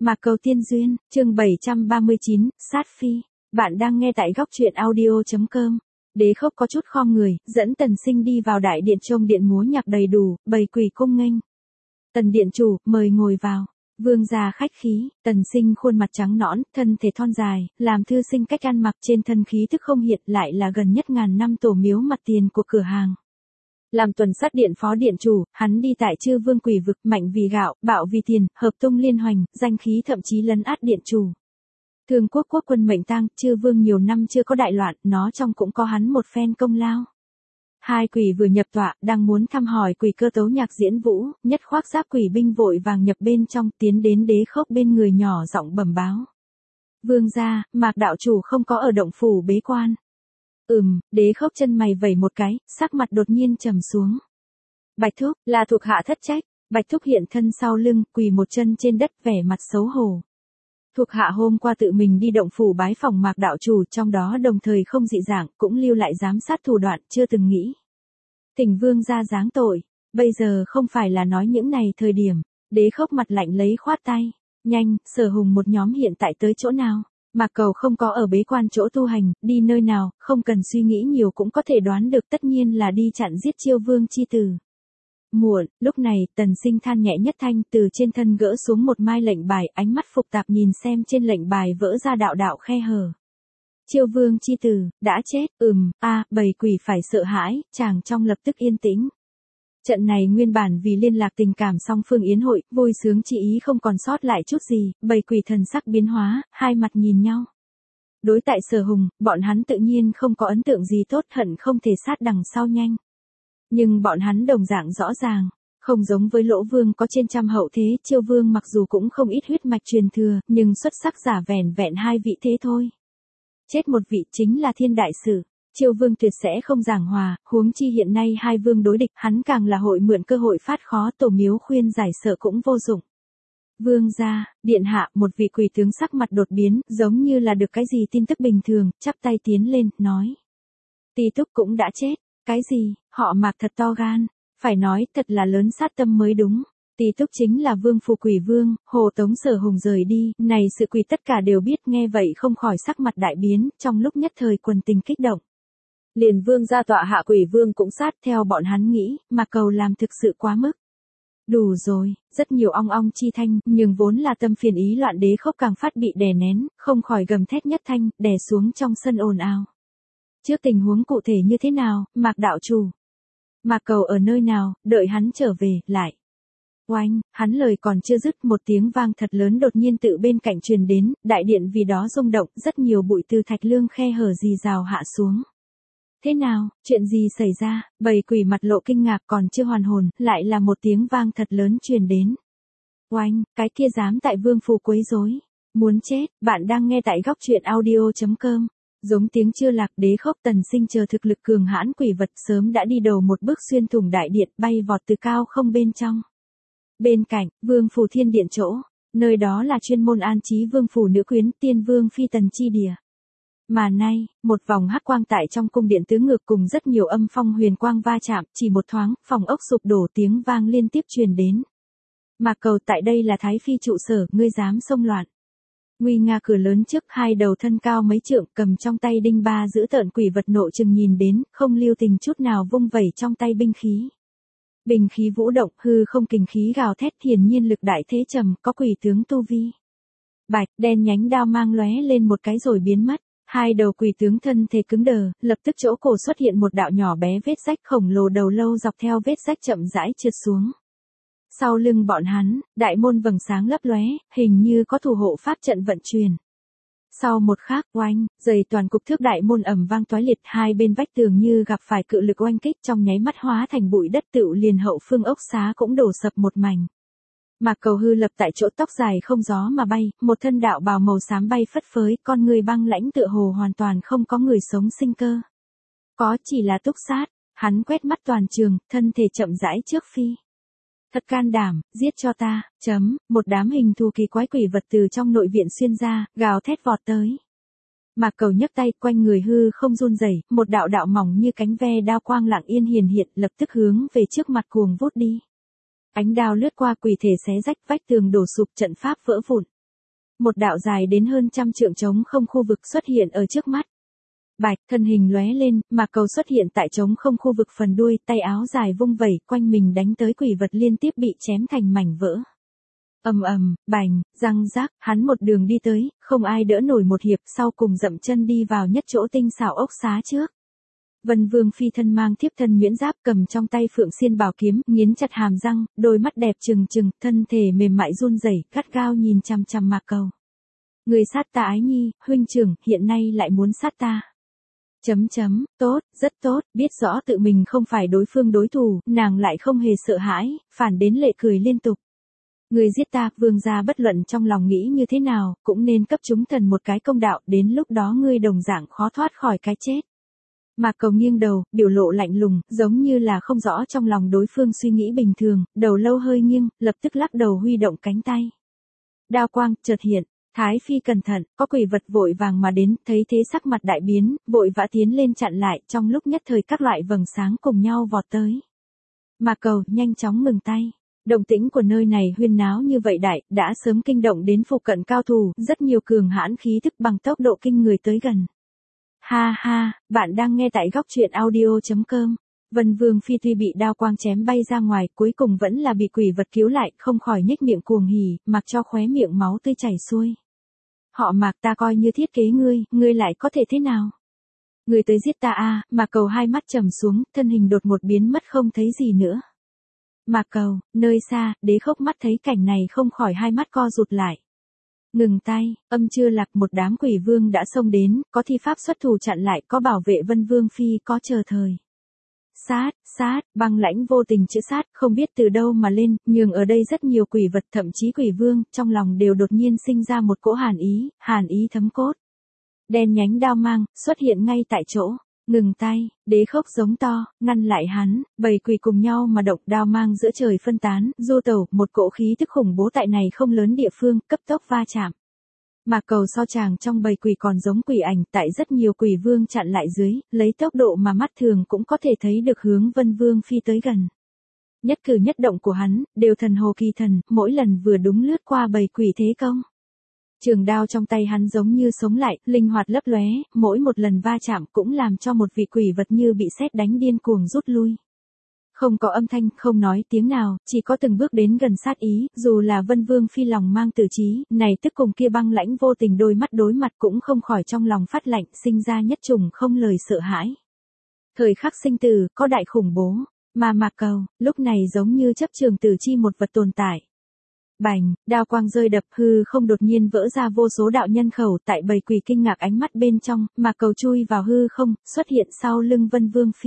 Mạc Cầu Tiên Duyên, chương 739, Sát Phi. Bạn đang nghe tại góc truyện audio.com. Đế Khốc có chút khom người, dẫn Tần Sinh đi vào đại điện trông điện múa nhạc đầy đủ, bầy quỷ cung nghênh. Tần điện chủ, mời ngồi vào. Vương gia khách khí, Tần Sinh khuôn mặt trắng nõn, thân thể thon dài, làm thư sinh cách ăn mặc trên thân khí thức không hiện, lại là gần nhất ngàn năm tổ miếu mặt tiền của cửa hàng. Làm tuần sát điện phó điện chủ, hắn đi tại chư vương quỷ vực, mạnh vì gạo, bạo vì tiền, hợp tung liên hoành, danh khí thậm chí lấn át điện chủ. Thường quốc quốc quân mệnh tang, chư vương nhiều năm chưa có đại loạn, nó trong cũng có hắn một phen công lao. Hai quỷ vừa nhập tọa, đang muốn thăm hỏi quỷ cơ tấu nhạc diễn vũ, nhất khoác giáp quỷ binh vội vàng nhập bên trong, tiến đến Đế Khốc bên người nhỏ giọng bẩm báo. Vương gia, Mạc đạo chủ không có ở động phủ bế quan. Đế Khốc chân mày vẩy một cái, sắc mặt đột nhiên trầm xuống. Bạch Thúc, là thuộc hạ thất trách. Bạch Thúc hiện thân sau lưng, quỳ một chân trên đất, vẻ mặt xấu hổ. Thuộc hạ hôm qua tự mình đi động phủ bái phòng Mạc đạo chủ, trong đó đồng thời không dị dạng, cũng lưu lại giám sát thủ đoạn, chưa từng nghĩ. Thỉnh vương gia giáng tội, bây giờ không phải là nói những này thời điểm. Đế Khốc mặt lạnh lấy khoát tay. Nhanh, Sở Hùng một nhóm hiện tại tới chỗ nào? Mạc Cầu không có ở bế quan chỗ tu hành, đi nơi nào, không cần suy nghĩ nhiều cũng có thể đoán được, tất nhiên là đi chặn giết Chiêu Vương chi tử. Muộn, lúc này, Tần Sinh than nhẹ nhất thanh, từ trên thân gỡ xuống một mai lệnh bài, ánh mắt phục tạp nhìn xem trên lệnh bài vỡ ra đạo đạo khe hở. Chiêu Vương chi tử, đã chết, bầy quỷ phải sợ hãi, chàng trong lập tức yên tĩnh. Trận này nguyên bản vì liên lạc tình cảm song phương yến hội, vui sướng chỉ ý không còn sót lại chút gì, bầy quỷ thần sắc biến hóa, hai mặt nhìn nhau. Đối tại Sở Hùng, bọn hắn tự nhiên không có ấn tượng gì tốt, hận không thể sát đằng sau nhanh. Nhưng bọn hắn đồng dạng rõ ràng, không giống với Lỗ Vương có trên trăm hậu thế, Chiêu Vương mặc dù cũng không ít huyết mạch truyền thừa, nhưng xuất sắc giả vẻn vẹn hai vị thế thôi. Chết một vị chính là thiên đại sự. Chiêu Vương tuyệt sẽ không giảng hòa, huống chi hiện nay hai vương đối địch, hắn càng là hội mượn cơ hội phát khó, tổ miếu khuyên giải sợ cũng vô dụng. Vương gia, điện hạ, một vị quỷ tướng sắc mặt đột biến, giống như là được cái gì tin tức bình thường, chắp tay tiến lên, nói. Tỳ Túc cũng đã chết, cái gì, họ Mạc thật to gan, phải nói thật là lớn sát tâm mới đúng. Tỳ Túc chính là vương phù quỷ vương, Hồ Tống Sở Hùng rời đi, này sự quỷ tất cả đều biết, nghe vậy không khỏi sắc mặt đại biến, trong lúc nhất thời quần tình kích động. Liền vương gia tọa hạ quỷ vương cũng sát, theo bọn hắn nghĩ, Mạc Cầu làm thực sự quá mức. Đủ rồi, rất nhiều ong ong chi thanh, nhưng vốn là tâm phiền ý loạn. Đế Khốc càng phát bị đè nén, không khỏi gầm thét nhất thanh, đè xuống trong sân ồn ào. Trước tình huống cụ thể như thế nào, Mạc đạo chủ? Mạc Cầu ở nơi nào, đợi hắn trở về, lại. Oanh, hắn lời còn chưa dứt, một tiếng vang thật lớn đột nhiên tự bên cạnh truyền đến, đại điện vì đó rung động, rất nhiều bụi từ thạch lương khe hở rì rào hạ xuống. Thế nào, chuyện gì xảy ra? Bầy quỷ mặt lộ kinh ngạc, còn chưa hoàn hồn, lại là một tiếng vang thật lớn truyền đến. Oanh, cái kia dám tại vương phủ quấy rối, muốn chết. Bạn đang nghe tại góc truyện audio.com. Giống tiếng chưa lạc. Đế Khốc Tần Sinh chờ thực lực cường hãn quỷ vật sớm đã đi đầu một bước xuyên thủng đại điện, bay vọt từ cao không bên trong. Bên cạnh, vương phủ thiên điện chỗ, nơi đó là chuyên môn an trí vương phủ nữ quyến, tiên vương phi tần chi địa. Mà nay, một vòng hắc quang tại trong cung điện tứ ngược cùng rất nhiều âm phong huyền quang va chạm, chỉ một thoáng, phòng ốc sụp đổ, tiếng vang liên tiếp truyền đến. Mạc Cầu, tại đây là Thái Phi trụ sở, ngươi dám xông loạn. Nguy nga cửa lớn trước, hai đầu thân cao mấy trượng, cầm trong tay đinh ba giữ tợn quỷ vật nộ chừng nhìn đến, không lưu tình chút nào vung vẩy trong tay binh khí. Bình khí vũ động, hư không kình khí gào thét, hiển nhiên lực đại thế trầm, có quỷ tướng tu vi. Bạch, đen nhánh đao mang lóe lên một cái rồi biến mất. Hai đầu quỷ tướng thân thể cứng đờ, lập tức chỗ cổ xuất hiện một đạo nhỏ bé vết rách, khổng lồ đầu lâu dọc theo vết rách chậm rãi trượt xuống. Sau lưng bọn hắn, đại môn vầng sáng lấp lóe, hình như có thủ hộ pháp trận vận chuyển. Sau một khắc, oanh, dày toàn cục thước đại môn ầm vang toái liệt, hai bên vách tường như gặp phải cự lực oanh kích, trong nháy mắt hóa thành bụi đất, tựu liền hậu phương ốc xá cũng đổ sập một mảnh. Mạc Cầu hư lập tại chỗ, tóc dài không gió mà bay, một thân đạo bào màu xám bay phất phới, con người băng lãnh tựa hồ hoàn toàn không có người sống sinh cơ. Có chỉ là túc sát, hắn quét mắt toàn trường, thân thể chậm rãi trước phi. Thật can đảm, giết cho ta, một đám hình thù kỳ quái quỷ vật từ trong nội viện xuyên ra, gào thét vọt tới. Mạc Cầu nhấc tay, quanh người hư không run rẩy, một đạo đạo mỏng như cánh ve đao quang lặng yên hiển hiện, lập tức hướng về trước mặt cuồng vút đi. Ánh đao lướt qua, quỷ thể xé rách, vách tường đổ sụp, trận pháp vỡ vụn. Một đạo dài đến hơn 100 trượng trống không khu vực xuất hiện ở trước mắt. Bạch, thân hình lóe lên, Mạc Cầu xuất hiện tại trống không khu vực phần đuôi, tay áo dài vung vẩy, quanh mình đánh tới quỷ vật liên tiếp bị chém thành mảnh vỡ. Ầm ầm, bành, răng rác, hắn một đường đi tới, không ai đỡ nổi một hiệp, sau cùng dậm chân đi vào nhất chỗ tinh xảo ốc xá trước. Vân Vương Phi thân mang thiếp thân nhuyễn giáp, cầm trong tay Phượng Xiên bảo kiếm, nghiến chặt hàm răng, đôi mắt đẹp trừng trừng, thân thể mềm mại run rẩy, gắt gao nhìn chằm chằm Mạc Cầu. Người sát ta Ái Nhi, huynh trưởng, hiện nay lại muốn sát ta. Tốt, rất tốt, biết rõ tự mình không phải đối phương đối thủ, nàng lại không hề sợ hãi, phản đến lệ cười liên tục. Người giết ta, vương gia bất luận trong lòng nghĩ như thế nào, cũng nên cấp chúng thần một cái công đạo, đến lúc đó ngươi đồng dạng khó thoát khỏi cái chết. Mạc Cầu nghiêng đầu, biểu lộ lạnh lùng, giống như là không rõ trong lòng đối phương suy nghĩ bình thường, đầu lâu hơi nghiêng, lập tức lắc đầu huy động cánh tay. Đao quang, chợt hiện, Thái Phi cẩn thận, có quỷ vật vội vàng mà đến, thấy thế sắc mặt đại biến, vội vã tiến lên chặn lại, trong lúc nhất thời các loại vầng sáng cùng nhau vọt tới. Mạc Cầu, nhanh chóng ngừng tay. Động tĩnh của nơi này huyên náo như vậy đại, đã sớm kinh động đến phụ cận cao thủ, rất nhiều cường hãn khí thức bằng tốc độ kinh người tới gần. Ha ha, bạn đang nghe tại góc truyện audio.com. Vân Vương Phi tuy bị đao quang chém bay ra ngoài, cuối cùng vẫn là bị quỷ vật cứu lại, không khỏi nhếch miệng cuồng hỉ, mặc cho khóe miệng máu tươi chảy xuôi. Họ Mạc, ta coi như thiết kế ngươi lại có thể thế nào? Ngươi tới giết ta à? Mạc Cầu hai mắt trầm xuống, thân hình đột ngột biến mất không thấy gì nữa. Mạc Cầu, nơi xa, Đế Khốc mắt thấy cảnh này không khỏi hai mắt co rụt lại. Ngừng tay, âm chưa lạc, một đám quỷ vương đã xông đến, có thi pháp xuất thủ chặn lại, có bảo vệ Vân Vương Phi, có chờ thời. Sát, băng lãnh vô tình chữ sát, không biết từ đâu mà lên, nhưng ở đây rất nhiều quỷ vật, thậm chí quỷ vương, trong lòng đều đột nhiên sinh ra một cỗ hàn ý thấm cốt. Đen nhánh đao mang, xuất hiện ngay tại chỗ. Ngừng tay, Đế Khốc giống to, ngăn lại hắn, bầy quỷ cùng nhau mà động, đao mang giữa trời phân tán, du tẩu, một cỗ khí thức khủng bố tại này không lớn địa phương, cấp tốc va chạm. Mạc Cầu so chàng trong bầy quỷ còn giống quỷ ảnh, tại rất nhiều quỷ vương chặn lại dưới, lấy tốc độ mà mắt thường cũng có thể thấy được hướng Vân Vương Phi tới gần. Nhất cử nhất động của hắn, đều thần hồ kỳ thần, mỗi lần vừa đúng lướt qua bầy quỷ thế công. Trường đao trong tay hắn giống như sống lại, linh hoạt lấp lóe, mỗi một lần va chạm cũng làm cho một vị quỷ vật như bị sét đánh điên cuồng rút lui. Không có âm thanh, không nói tiếng nào, chỉ có từng bước đến gần sát ý, dù là Vân Vương Phi lòng mang tử trí, này tức cùng kia băng lãnh vô tình đôi mắt đối mặt cũng không khỏi trong lòng phát lạnh, sinh ra nhất trùng không lời sợ hãi. Thời khắc sinh tử, có đại khủng bố, mà Mạc Cầu, lúc này giống như chấp trường tử chi một vật tồn tại. Bành, đao quang rơi đập, hư không đột nhiên vỡ ra vô số đạo nhân khẩu, tại bầy quỷ kinh ngạc ánh mắt bên trong, Mạc Cầu chui vào hư không, xuất hiện sau lưng Vân Vương Phi.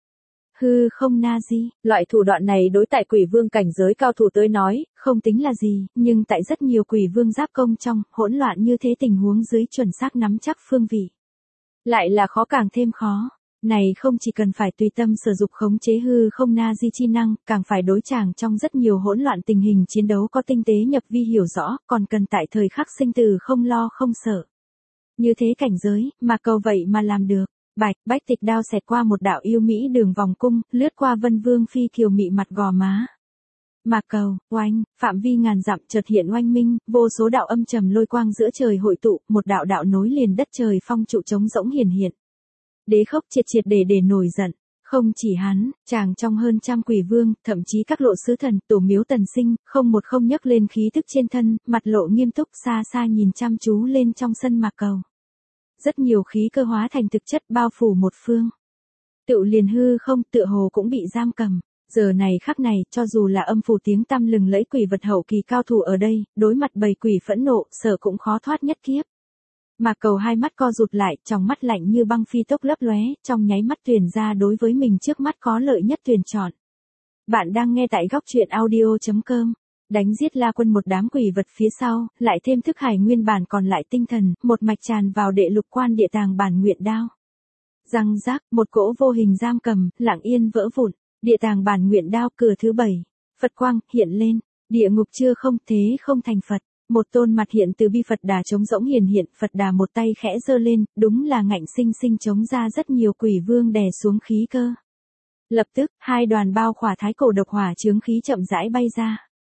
Hư không na di, loại thủ đoạn này đối tại quỷ vương cảnh giới cao thủ tới nói, không tính là gì, nhưng tại rất nhiều quỷ vương giáp công trong, hỗn loạn như thế tình huống dưới chuẩn xác nắm chắc phương vị. Lại là khó càng thêm khó. Này không chỉ cần phải tùy tâm sử dụng khống chế hư không na di chi năng, càng phải đối chàng trong rất nhiều hỗn loạn tình hình chiến đấu có tinh tế nhập vi hiểu rõ, còn cần tại thời khắc sinh tử không lo không sợ. Như thế cảnh giới, mà Cầu vậy mà làm được. Bách tịch đao xẹt qua một đạo yêu mỹ đường vòng cung, lướt qua Vân Vương Phi kiều mị mặt gò má. Mạc Cầu, oanh, phạm vi ngàn dặm chợt hiện oanh minh, vô số đạo âm trầm lôi quang giữa trời hội tụ, một đạo đạo nối liền đất trời phong trụ trống rỗng hiển hiện. Đế Khốc triệt để nổi giận, không chỉ hắn, chàng trong hơn 100 quỷ vương, thậm chí các lộ sứ thần, tổ miếu tần sinh, không một không nhấc lên khí tức trên thân, mặt lộ nghiêm túc xa xa nhìn chăm chú lên trong sân Mạc Cầu. Rất nhiều khí cơ hóa thành thực chất bao phủ một phương. Tựu liền hư không, tựa hồ cũng bị giam cầm. Giờ này khắc này, cho dù là âm phủ tiếng tăm lừng lẫy quỷ vật hậu kỳ cao thủ ở đây, đối mặt bầy quỷ phẫn nộ, sợ cũng khó thoát nhất kiếp. Mạc Cầu hai mắt co rụt lại, trong mắt lạnh như băng phi tốc lấp lóe, trong nháy mắt tuyển ra đối với mình trước mắt có lợi nhất tuyển chọn. Bạn đang nghe tại góc truyện audio.com. Đánh giết La Quân một đám quỷ vật phía sau, lại thêm thức hải nguyên bản còn lại tinh thần, một mạch tràn vào đệ lục quan địa tàng bản nguyện đao. Răng rác, một cỗ vô hình giam cầm, lặng yên vỡ vụn, địa tàng bản nguyện đao cửa thứ 7. Phật quang, hiện lên, địa ngục chưa không thế không thành Phật. Một tôn mặt hiện từ bi Phật Đà trống rỗng hiển hiện, Phật Đà một tay khẽ giơ lên, đúng là ngạnh sinh sinh chống ra rất nhiều quỷ vương đè xuống khí cơ. Lập tức, hai đoàn bao khỏa thái cổ độc hỏa chướng khí chậm rãi bay ra.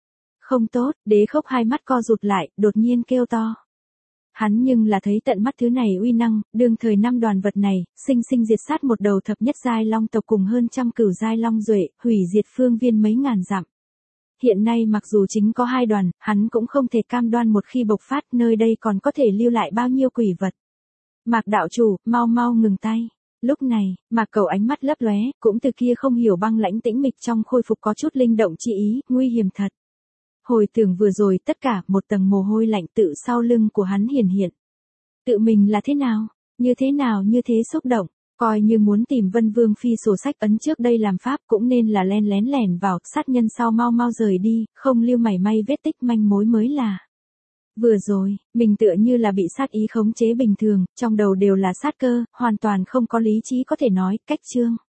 Không tốt, Đế Khốc hai mắt co rụt lại, đột nhiên kêu to. Hắn nhưng là thấy tận mắt thứ này uy năng, đương thời năm đoàn vật này, sinh sinh diệt sát một đầu thập nhất giai long tộc cùng hơn trăm cửu giai long duệ, hủy diệt phương viên mấy ngàn dặm. Hiện nay mặc dù chính có hai đoàn, hắn cũng không thể cam đoan một khi bộc phát nơi đây còn có thể lưu lại bao nhiêu quỷ vật. Mạc đạo chủ, mau mau ngừng tay. Lúc này, Mạc Cầu ánh mắt lấp lóe, cũng từ kia không hiểu băng lãnh tĩnh mịch trong khôi phục có chút linh động chi ý, nguy hiểm thật. Hồi tưởng vừa rồi tất cả, một tầng mồ hôi lạnh tự sau lưng của hắn hiển hiện. Tự mình là thế nào như thế xúc động, coi như muốn tìm Vân Vương Phi sổ sách ấn trước đây làm pháp cũng nên là len lén lẻn vào, sát nhân sau mau mau rời đi, không lưu mảy may vết tích manh mối mới là. Vừa rồi, mình tựa như là bị sát ý khống chế bình thường, trong đầu đều là sát cơ, hoàn toàn không có lý trí có thể nói, cách chương.